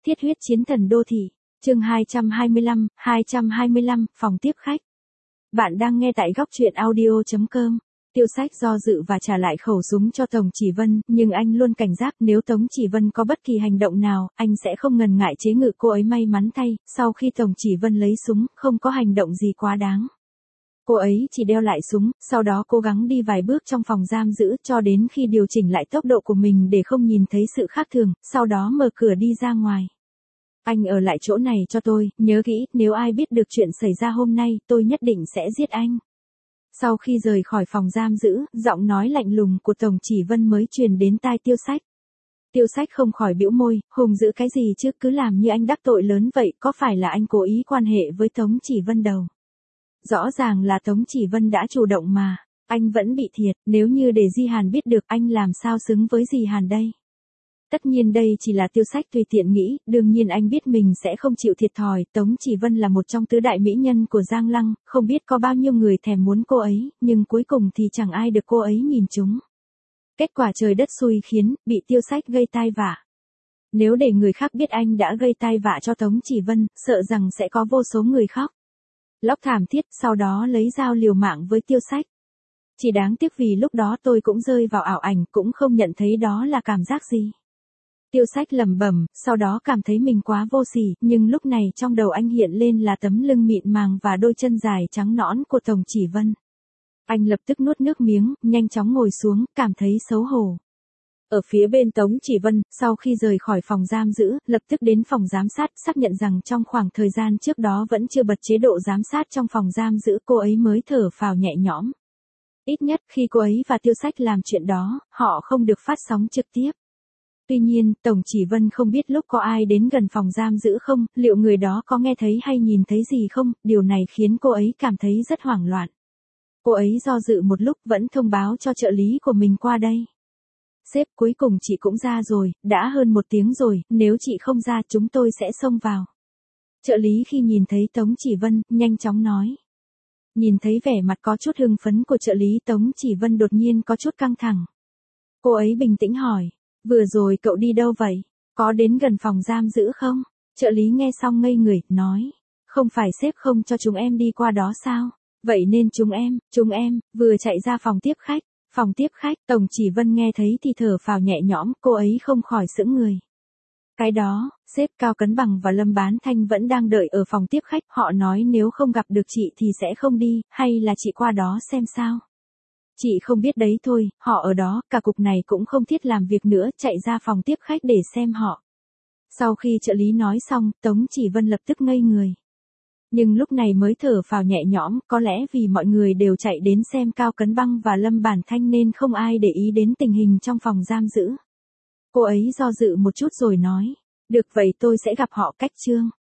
Thiết huyết chiến thần đô thị, chương 225, phòng tiếp khách. Bạn đang nghe tại góc truyện audio.com. Tiêu Sách do dự và trả lại khẩu súng cho Tống Chỉ Vân, nhưng anh luôn cảnh giác nếu Tống Chỉ Vân có bất kỳ hành động nào, anh sẽ không ngần ngại chế ngự cô ấy. May mắn thay, sau khi Tống Chỉ Vân lấy súng, không có hành động gì quá đáng. Cô ấy chỉ đeo lại súng, sau đó cố gắng đi vài bước trong phòng giam giữ cho đến khi điều chỉnh lại tốc độ của mình để không nhìn thấy sự khác thường, sau đó mở cửa đi ra ngoài. Anh ở lại chỗ này cho tôi, nhớ kỹ, nếu ai biết được chuyện xảy ra hôm nay, tôi nhất định sẽ giết anh. Sau khi rời khỏi phòng giam giữ, giọng nói lạnh lùng của Tống Chỉ Vân mới truyền đến tai Tiêu Sách. Tiêu Sách không khỏi bĩu môi, hùng dữ cái gì chứ, cứ làm như anh đắc tội lớn vậy, có phải là anh cố ý quan hệ với Tống Chỉ Vân đâu? Rõ ràng là Tống Chỉ Vân đã chủ động mà, anh vẫn bị thiệt, nếu như để Di Hàn biết được anh làm sao xứng với Di Hàn đây? Tất nhiên đây chỉ là Tiêu Sách tùy tiện nghĩ, đương nhiên anh biết mình sẽ không chịu thiệt thòi, Tống Chỉ Vân là một trong tứ đại mỹ nhân của Giang Lăng, không biết có bao nhiêu người thèm muốn cô ấy, nhưng cuối cùng thì chẳng ai được cô ấy nhìn trúng. Kết quả trời đất xui khiến, bị Tiêu Sách gây tai vạ. Nếu để người khác biết anh đã gây tai vạ cho Tống Chỉ Vân, sợ rằng sẽ có vô số người khóc lóc thảm thiết, sau đó lấy dao liều mạng với Tiêu Sách. Chỉ đáng tiếc vì lúc đó tôi cũng rơi vào ảo ảnh, cũng không nhận thấy đó là cảm giác gì. Tiêu Sách lẩm bẩm, sau đó cảm thấy mình quá vô sỉ, nhưng lúc này trong đầu anh hiện lên là tấm lưng mịn màng và đôi chân dài trắng nõn của Tống Chỉ Vân. Anh lập tức nuốt nước miếng, nhanh chóng ngồi xuống, cảm thấy xấu hổ. Ở phía bên Tống Chỉ Vân, sau khi rời khỏi phòng giam giữ, lập tức đến phòng giám sát, xác nhận rằng trong khoảng thời gian trước đó vẫn chưa bật chế độ giám sát trong phòng giam giữ, cô ấy mới thở phào nhẹ nhõm. Ít nhất khi cô ấy và Tiêu Sách làm chuyện đó, họ không được phát sóng trực tiếp. Tuy nhiên, Tống Chỉ Vân không biết lúc có ai đến gần phòng giam giữ không, liệu người đó có nghe thấy hay nhìn thấy gì không, điều này khiến cô ấy cảm thấy rất hoảng loạn. Cô ấy do dự một lúc vẫn thông báo cho trợ lý của mình qua đây. Sếp, cuối cùng chị cũng ra rồi, đã hơn 1 tiếng rồi, nếu chị không ra chúng tôi sẽ xông vào. Trợ lý khi nhìn thấy Tống Chỉ Vân, nhanh chóng nói. Nhìn thấy vẻ mặt có chút hưng phấn của trợ lý, Tống Chỉ Vân đột nhiên có chút căng thẳng. Cô ấy bình tĩnh hỏi, vừa rồi cậu đi đâu vậy? Có đến gần phòng giam giữ không? Trợ lý nghe xong ngây người, nói, không phải sếp không cho chúng em đi qua đó sao? Vậy nên chúng em, vừa chạy ra phòng tiếp khách. Phòng tiếp khách, Tống Chỉ Vân nghe thấy thì thở phào nhẹ nhõm, cô ấy không khỏi sững người. Cái đó, sếp Cao Cấn Bằng và Lâm Bán Thanh vẫn đang đợi ở phòng tiếp khách, họ nói nếu không gặp được chị thì sẽ không đi, hay là chị qua đó xem sao? Chị không biết đấy thôi, họ ở đó, cả cục này cũng không thiết làm việc nữa, chạy ra phòng tiếp khách để xem họ. Sau khi trợ lý nói xong, Tống Chỉ Vân lập tức ngây người. Nhưng lúc này mới thở phào nhẹ nhõm, có lẽ vì mọi người đều chạy đến xem Cao Cấn Băng và Lâm Bản Thanh nên không ai để ý đến tình hình trong phòng giam giữ. Cô ấy do dự một chút rồi nói, được vậy tôi sẽ gặp họ cách trương.